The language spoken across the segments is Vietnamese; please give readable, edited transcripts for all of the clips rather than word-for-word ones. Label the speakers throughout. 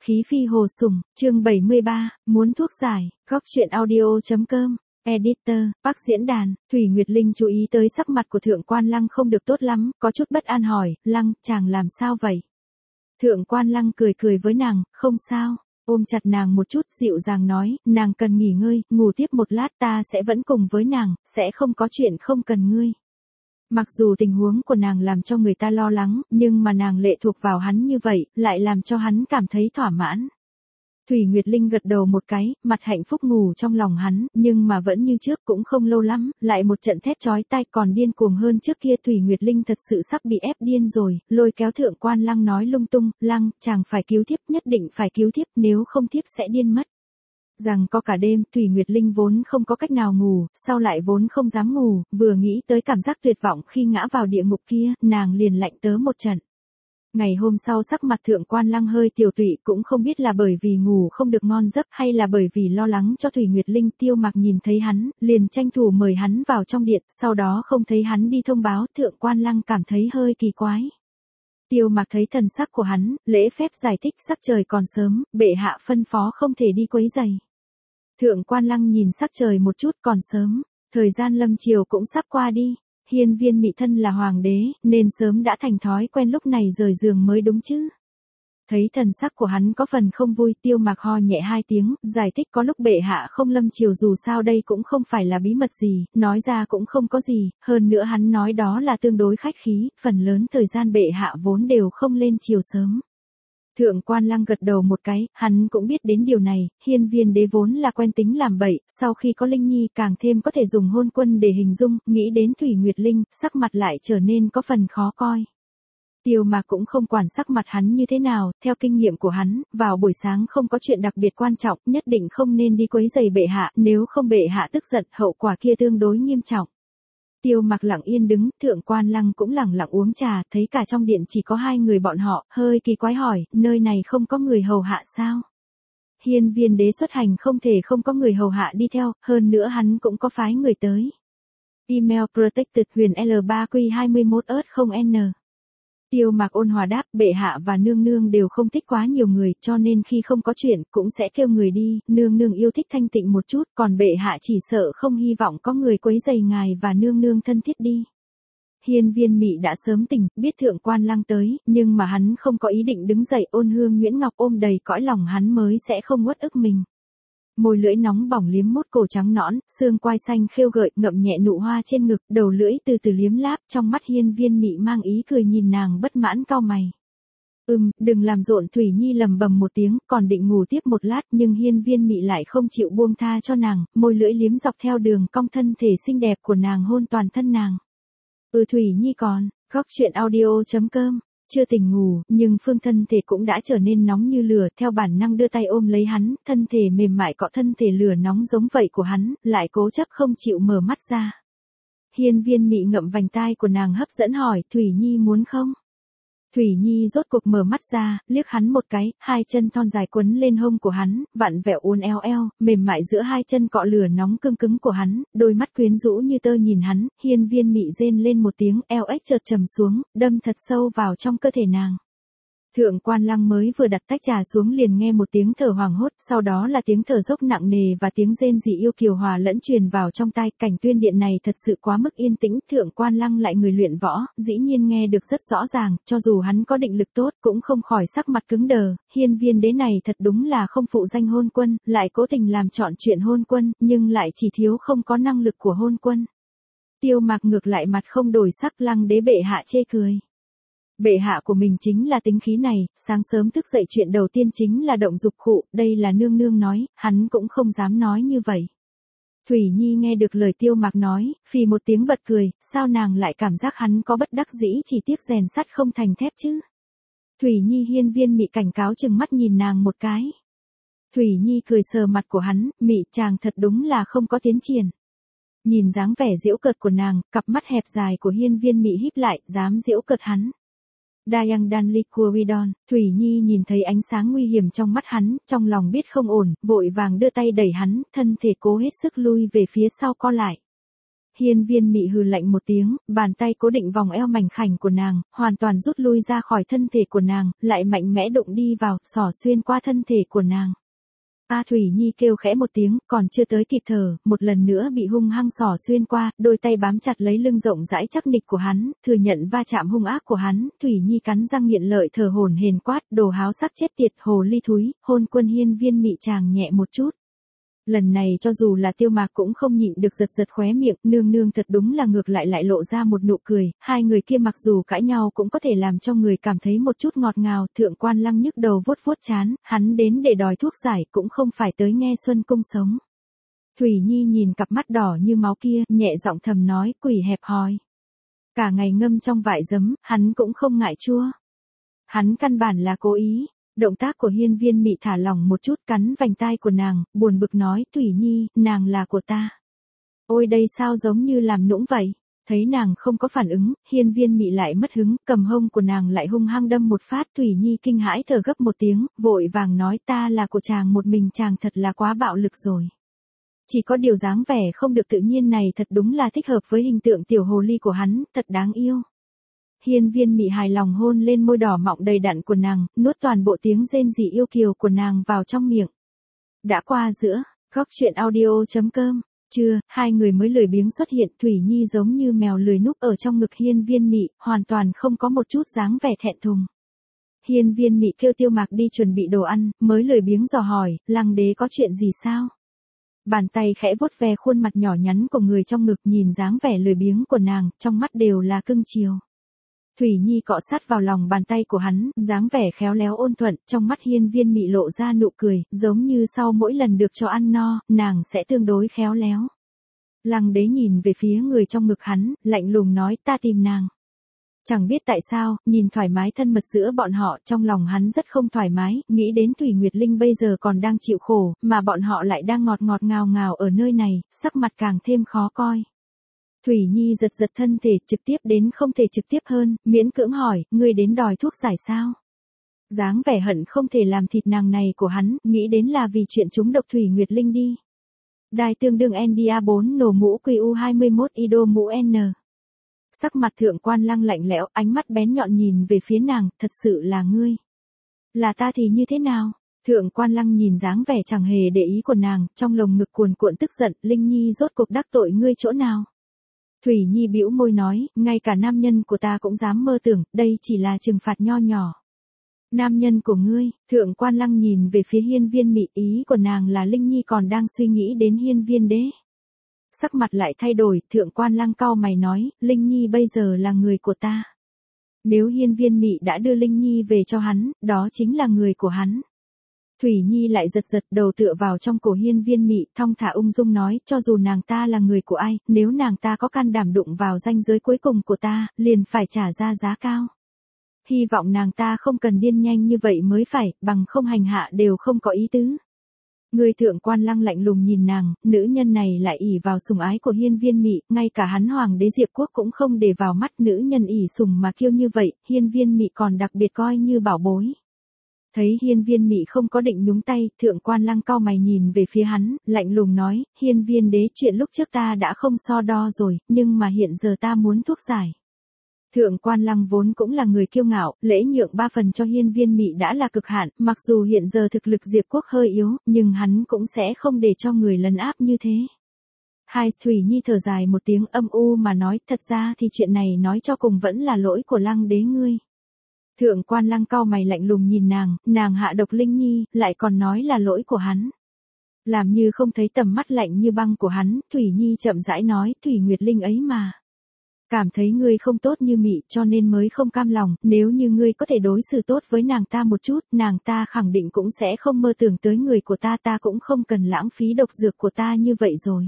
Speaker 1: Khí phi hồ sủng, chương 73, muốn thuốc giải, góc truyện audio.com. Editor, Bắc diễn đàn, Thủy Nguyệt Linh chú ý tới sắc mặt của Thượng Quan Lăng không được tốt lắm, có chút bất an hỏi, Lăng, chàng làm sao vậy? Thượng Quan Lăng cười cười với nàng, không sao, ôm chặt nàng một chút, dịu dàng nói, nàng cần nghỉ ngơi, ngủ tiếp một lát ta sẽ vẫn cùng với nàng, sẽ không có chuyện không cần ngươi. Mặc dù tình huống của nàng làm cho người ta lo lắng, nhưng mà nàng lệ thuộc vào hắn như vậy, lại làm cho hắn cảm thấy thỏa mãn. Thủy Nguyệt Linh gật đầu một cái, mặt hạnh phúc ngủ trong lòng hắn, nhưng mà vẫn như trước cũng không lâu lắm, lại một trận thét chói tai còn điên cuồng hơn trước kia. Thủy Nguyệt Linh thật sự sắp bị ép điên rồi, lôi kéo Thượng Quan Lăng nói lung tung, Lăng, chàng phải cứu thiếp, nhất định phải cứu thiếp, nếu không thiếp sẽ điên mất. Rằng có cả đêm, Thủy Nguyệt Linh vốn không có cách nào ngủ, sau lại vốn không dám ngủ, vừa nghĩ tới cảm giác tuyệt vọng khi ngã vào địa ngục kia, nàng liền lạnh tớ một trận. Ngày hôm sau sắc mặt Thượng Quan Lăng hơi tiều tụy, cũng không biết là bởi vì ngủ không được ngon giấc hay là bởi vì lo lắng cho Thủy Nguyệt Linh. Tiêu Mặc nhìn thấy hắn, liền tranh thủ mời hắn vào trong điện, sau đó không thấy hắn đi thông báo, Thượng Quan Lăng cảm thấy hơi kỳ quái. Tiêu Mặc thấy thần sắc của hắn, lễ phép giải thích sắc trời còn sớm, bệ hạ phân phó không thể đi quấy rầy. Thượng Quan Lăng nhìn sắc trời một chút, còn sớm, thời gian lâm chiều cũng sắp qua đi. Hiên Viên Mị thân là hoàng đế, nên sớm đã thành thói quen lúc này rời giường mới đúng chứ. Thấy thần sắc của hắn có phần không vui, Tiêu Mặc ho nhẹ hai tiếng, giải thích có lúc bệ hạ không lâm chiều dù sao đây cũng không phải là bí mật gì, nói ra cũng không có gì, hơn nữa hắn nói đó là tương đối khách khí, phần lớn thời gian bệ hạ vốn đều không lên chiều sớm. Thượng Quan Lăng gật đầu một cái, hắn cũng biết đến điều này, Hiên Viên đế vốn là quen tính làm bậy, sau khi có Linh Nhi càng thêm có thể dùng hôn quân để hình dung, nghĩ đến Thủy Nguyệt Linh, sắc mặt lại trở nên có phần khó coi. Tiêu Mặc cũng không quản sắc mặt hắn như thế nào, theo kinh nghiệm của hắn, vào buổi sáng không có chuyện đặc biệt quan trọng, nhất định không nên đi quấy rầy bệ hạ, nếu không bệ hạ tức giận, hậu quả kia tương đối nghiêm trọng. Tiêu Mặc lặng yên đứng, Thượng Quan Lăng cũng lặng lặng uống trà, thấy cả trong điện chỉ có hai người bọn họ, hơi kỳ quái hỏi, nơi này không có người hầu hạ sao? Hiên Viên đế xuất hành không thể không có người hầu hạ đi theo, hơn nữa hắn cũng có phái người tới. Email Protected Huyền L3Q21ớt0N. Tiêu Mặc ôn hòa đáp, bệ hạ và nương nương đều không thích quá nhiều người, cho nên khi không có chuyện, cũng sẽ kêu người đi, nương nương yêu thích thanh tịnh một chút, còn bệ hạ chỉ sợ không hy vọng có người quấy rầy ngài và nương nương thân thiết đi. Hiên Viên Mị đã sớm tỉnh, biết Thượng Quan Lăng tới, nhưng mà hắn không có ý định đứng dậy, Ôn Hương Nguyễn Ngọc ôm đầy cõi lòng hắn mới sẽ không uất ức mình. Môi lưỡi nóng bỏng liếm mốt cổ trắng nõn, xương quai xanh khêu gợi, ngậm nhẹ nụ hoa trên ngực, đầu lưỡi từ từ liếm láp, trong mắt Hiên Viên Mị mang ý cười nhìn nàng bất mãn cau mày. Đừng làm rộn. Thủy Nhi lầm bầm một tiếng, còn định ngủ tiếp một lát, nhưng Hiên Viên Mị lại không chịu buông tha cho nàng, môi lưỡi liếm dọc theo đường cong thân thể xinh đẹp của nàng hôn toàn thân nàng. Thủy Nhi còn, góc truyện audio.com. Chưa tỉnh ngủ, nhưng phương thân thể cũng đã trở nên nóng như lửa, theo bản năng đưa tay ôm lấy hắn, thân thể mềm mại cọ thân thể lửa nóng giống vậy của hắn, lại cố chấp không chịu mở mắt ra. Hiên Viên Mị ngậm vành tai của nàng hấp dẫn hỏi, Thủy Nhi muốn không? Thủy Nhi rốt cuộc mở mắt ra, liếc hắn một cái, hai chân thon dài quấn lên hông của hắn, vặn vẹo uốn eo, mềm mại giữa hai chân cọ lửa nóng cương cứng của hắn, đôi mắt quyến rũ như tơ nhìn hắn, Hiên Viên Mị rên lên một tiếng, eo ếch chợt trầm xuống, đâm thật sâu vào trong cơ thể nàng. Thượng Quan Lăng mới vừa đặt tách trà xuống liền nghe một tiếng thở hoảng hốt, sau đó là tiếng thở dốc nặng nề và tiếng rên rỉ yêu kiều hòa lẫn truyền vào trong tai. Cảnh tuyên điện này thật sự quá mức yên tĩnh, Thượng Quan Lăng lại người luyện võ, dĩ nhiên nghe được rất rõ ràng, cho dù hắn có định lực tốt, cũng không khỏi sắc mặt cứng đờ. Hiên Viên đế này thật đúng là không phụ danh hôn quân, lại cố tình làm chọn chuyện hôn quân, nhưng lại chỉ thiếu không có năng lực của hôn quân. Tiêu Mặc ngược lại mặt không đổi sắc, Lăng đế bệ hạ chê cười. Bệ hạ của mình chính là tính khí này, sáng sớm thức dậy chuyện đầu tiên chính là động dục khụ, đây là nương nương nói, hắn cũng không dám nói như vậy. Thủy Nhi nghe được lời Tiêu Mặc nói, phì một tiếng bật cười, sao nàng lại cảm giác hắn có bất đắc dĩ, chỉ tiếc rèn sắt không thành thép chứ. Thủy Nhi. Hiên Viên Mị cảnh cáo chừng mắt nhìn nàng một cái. Thủy Nhi cười sờ mặt của hắn, Mị chàng thật đúng là không có tiến triển. Nhìn dáng vẻ giễu cợt của nàng, cặp mắt hẹp dài của Hiên Viên Mị híp lại, dám giễu cợt hắn. Dayang Danli Kuridon, Thủy Nhi nhìn thấy ánh sáng nguy hiểm trong mắt hắn, trong lòng biết không ổn, vội vàng đưa tay đẩy hắn, thân thể cố hết sức lui về phía sau co lại. Hiên Viên Mị hừ lạnh một tiếng, bàn tay cố định vòng eo mảnh khảnh của nàng, hoàn toàn rút lui ra khỏi thân thể của nàng, lại mạnh mẽ đụng đi vào, xỏ xuyên qua thân thể của nàng. A Thủy Nhi kêu khẽ một tiếng, còn chưa tới kịp thở, một lần nữa bị hung hăng xỏ xuyên qua, đôi tay bám chặt lấy lưng rộng rãi chắc nịch của hắn, thừa nhận va chạm hung ác của hắn, Thủy Nhi cắn răng nghiện lợi thở hổn hển quát, đồ háo sắc chết tiệt, hồ ly thúi, hôn quân Hiên Viên Mị chàng nhẹ một chút. Lần này cho dù là Tiêu Mạc cũng không nhịn được giật giật khóe miệng, nương nương thật đúng là ngược lại lộ ra một nụ cười, hai người kia mặc dù cãi nhau cũng có thể làm cho người cảm thấy một chút ngọt ngào, Thượng Quan Lăng nhức đầu vuốt vuốt trán, hắn đến để đòi thuốc giải cũng không phải tới nghe Xuân Cung sống. Thủy Nhi nhìn cặp mắt đỏ như máu kia, nhẹ giọng thầm nói, quỷ hẹp hòi. Cả ngày ngâm trong vại giấm, hắn cũng không ngại chua. Hắn căn bản là cố ý. Động tác của Hiên Viên Mị thả lỏng một chút, cắn vành tai của nàng, buồn bực nói, Thủy Nhi, nàng là của ta. Ôi đây sao giống như làm nũng vậy? Thấy nàng không có phản ứng, Hiên Viên Mị lại mất hứng, cầm hông của nàng lại hung hăng đâm một phát, Thủy Nhi kinh hãi thở gấp một tiếng, vội vàng nói, ta là của chàng một mình, chàng thật là quá bạo lực rồi. Chỉ có điều dáng vẻ không được tự nhiên này thật đúng là thích hợp với hình tượng tiểu hồ ly của hắn, thật đáng yêu. Hiên Viên Mị hài lòng hôn lên môi đỏ mọng đầy đặn của nàng, nuốt toàn bộ tiếng rên rỉ yêu kiều của nàng vào trong miệng. Đã qua giữa, góc truyện audio.com, trưa, hai người mới lười biếng xuất hiện, Thủy Nhi giống như mèo lười núp ở trong ngực Hiên Viên Mị, hoàn toàn không có một chút dáng vẻ thẹn thùng. Hiên Viên Mị kêu Tiêu Mạc đi chuẩn bị đồ ăn, mới lười biếng dò hỏi, Lăng đế có chuyện gì sao? Bàn tay khẽ vuốt ve khuôn mặt nhỏ nhắn của người trong ngực, nhìn dáng vẻ lười biếng của nàng, trong mắt đều là cưng chiều. Thủy Nhi cọ sát vào lòng bàn tay của hắn, dáng vẻ khéo léo ôn thuận, trong mắt Hiên Viên Mị lộ ra nụ cười, giống như sau mỗi lần được cho ăn no, nàng sẽ tương đối khéo léo. Lăng đế nhìn về phía người trong ngực hắn, lạnh lùng nói, ta tìm nàng. Chẳng biết tại sao, nhìn thoải mái thân mật giữa bọn họ, trong lòng hắn rất không thoải mái, nghĩ đến Thủy Nguyệt Linh bây giờ còn đang chịu khổ, mà bọn họ lại đang ngọt ngọt ngào ngào ở nơi này, sắc mặt càng thêm khó coi. Thủy Nhi giật giật thân thể, trực tiếp đến không thể trực tiếp hơn, miễn cưỡng hỏi, ngươi đến đòi thuốc giải sao? Dáng vẻ hận không thể làm thịt nàng này của hắn, nghĩ đến là vì chuyện trúng độc Thủy Nguyệt Linh đi. Đài tương đương NDA4 nổ mũ QU21 IDO mũ N. Sắc mặt Thượng Quan Lăng lạnh lẽo, ánh mắt bén nhọn nhìn về phía nàng, thật sự là ngươi. Là ta thì như thế nào? Thượng Quan Lăng nhìn dáng vẻ chẳng hề để ý của nàng, trong lồng ngực cuồn cuộn tức giận, Linh Nhi rốt cuộc đắc tội ngươi chỗ nào? Thủy Nhi bĩu môi nói, ngay cả nam nhân của ta cũng dám mơ tưởng, đây chỉ là trừng phạt nho nhỏ. Nam nhân của ngươi, Thượng Quan Lăng nhìn về phía Hiên Viên Mị, ý của nàng là Linh Nhi còn đang suy nghĩ đến Hiên Viên đế. Sắc mặt lại thay đổi, Thượng Quan Lăng cau mày nói, Linh Nhi bây giờ là người của ta. Nếu Hiên Viên Mị đã đưa Linh Nhi về cho hắn, đó chính là người của hắn. Thủy Nhi lại giật giật đầu tựa vào trong cổ Hiên Viên Mị, thong thả ung dung nói, cho dù nàng ta là người của ai, nếu nàng ta có can đảm đụng vào ranh giới cuối cùng của ta, liền phải trả ra giá cao. Hy vọng nàng ta không cần điên nhanh như vậy mới phải, bằng không hành hạ đều không có ý tứ. Người Thượng Quan Lăng lạnh lùng nhìn nàng, nữ nhân này lại ỷ vào sủng ái của Hiên Viên Mị, ngay cả hắn Hoàng đế Diệp Quốc cũng không để vào mắt, nữ nhân ỷ sủng mà kiêu như vậy, Hiên Viên Mị còn đặc biệt coi như bảo bối. Thấy Hiên Viên Mị không có định nhúng tay, Thượng Quan Lăng cau mày nhìn về phía hắn, lạnh lùng nói, Hiên Viên đế, chuyện lúc trước ta đã không so đo rồi, nhưng mà hiện giờ ta muốn thuốc giải. Thượng Quan Lăng vốn cũng là người kiêu ngạo, lễ nhượng 3 phần cho Hiên Viên Mị đã là cực hạn, mặc dù hiện giờ thực lực Diệp Quốc hơi yếu, nhưng hắn cũng sẽ không để cho người lấn áp như thế. Hai Thủy Nhi thở dài một tiếng âm u mà nói, thật ra thì chuyện này nói cho cùng vẫn là lỗi của Lăng đế ngươi. Thượng Quan Lăng cau mày lạnh lùng nhìn nàng hạ độc Linh Nhi, lại còn nói là lỗi của hắn. Làm như không thấy tầm mắt lạnh như băng của hắn, Thủy Nhi chậm rãi nói, Thủy Nguyệt Linh ấy mà. Cảm thấy ngươi không tốt như Mị cho nên mới không cam lòng, nếu như ngươi có thể đối xử tốt với nàng ta một chút, nàng ta khẳng định cũng sẽ không mơ tưởng tới người của ta, ta cũng không cần lãng phí độc dược của ta như vậy rồi.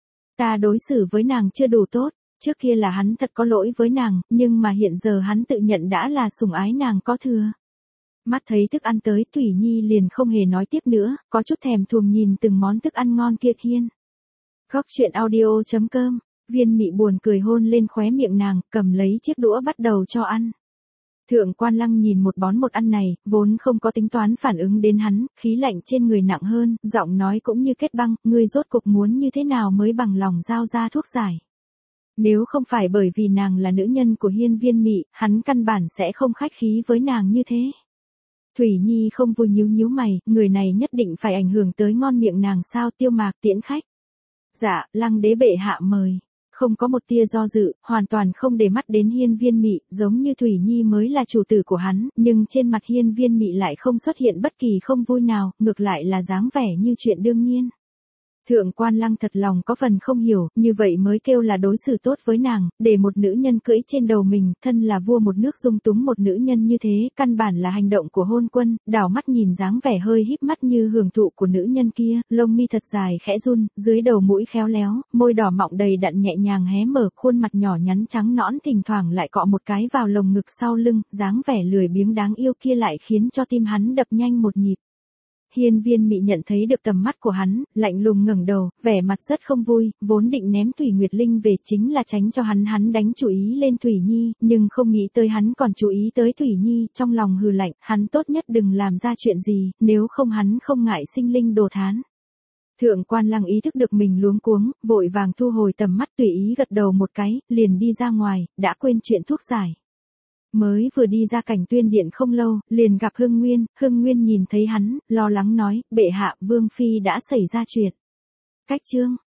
Speaker 1: Ta đối xử với nàng chưa đủ tốt. Trước kia là hắn thật có lỗi với nàng, nhưng mà hiện giờ hắn tự nhận đã là sủng ái nàng có thừa. Mắt thấy thức ăn tới, Thủy Nhi liền không hề nói tiếp nữa, có chút thèm thuồng nhìn từng món thức ăn ngon kia Hiên. Góc truyện audio.com, Viên Mị buồn cười hôn lên khóe miệng nàng, cầm lấy chiếc đũa bắt đầu cho ăn. Thượng Quan Lăng nhìn một bón một ăn này, vốn không có tính toán phản ứng đến hắn, khí lạnh trên người nặng hơn, giọng nói cũng như kết băng, ngươi rốt cuộc muốn như thế nào mới bằng lòng giao ra thuốc giải. Nếu không phải bởi vì nàng là nữ nhân của Hiên Viên Mị, hắn căn bản sẽ không khách khí với nàng như thế. Thủy Nhi không vui nhíu nhíu mày, người này nhất định phải ảnh hưởng tới ngon miệng nàng sao? Tiêu Mạc tiễn khách. Dạ, Lăng đế bệ hạ mời. Không có một tia do dự, hoàn toàn không để mắt đến Hiên Viên Mị, giống như Thủy Nhi mới là chủ tử của hắn, nhưng trên mặt Hiên Viên Mị lại không xuất hiện bất kỳ không vui nào, ngược lại là dáng vẻ như chuyện đương nhiên. Thượng Quan Lăng thật lòng có phần không hiểu, như vậy mới kêu là đối xử tốt với nàng, để một nữ nhân cưỡi trên đầu mình, thân là vua một nước dung túng một nữ nhân như thế, căn bản là hành động của hôn quân, đảo mắt nhìn dáng vẻ hơi híp mắt như hưởng thụ của nữ nhân kia, lông mi thật dài khẽ run, dưới đầu mũi khéo léo, môi đỏ mọng đầy đặn nhẹ nhàng hé mở, khuôn mặt nhỏ nhắn trắng nõn thỉnh thoảng lại cọ một cái vào lồng ngực sau lưng, dáng vẻ lười biếng đáng yêu kia lại khiến cho tim hắn đập nhanh một nhịp. Hiên Viên Mị nhận thấy được tầm mắt của hắn, lạnh lùng ngẩng đầu, vẻ mặt rất không vui, vốn định ném Thủy Nguyệt Linh về chính là tránh cho hắn đánh chú ý lên Thủy Nhi, nhưng không nghĩ tới hắn còn chú ý tới Thủy Nhi, trong lòng hừ lạnh, hắn tốt nhất đừng làm ra chuyện gì, nếu không hắn không ngại sinh linh đồ thán. Thượng Quan Lăng ý thức được mình luống cuống, vội vàng thu hồi tầm mắt tùy ý gật đầu một cái, liền đi ra ngoài, đã quên chuyện thuốc giải. Mới vừa đi ra Cảnh Tuyên điện không lâu, liền gặp Hưng Nguyên nhìn thấy hắn, lo lắng nói, bệ hạ, Vương Phi đã xảy ra chuyện. Cách chương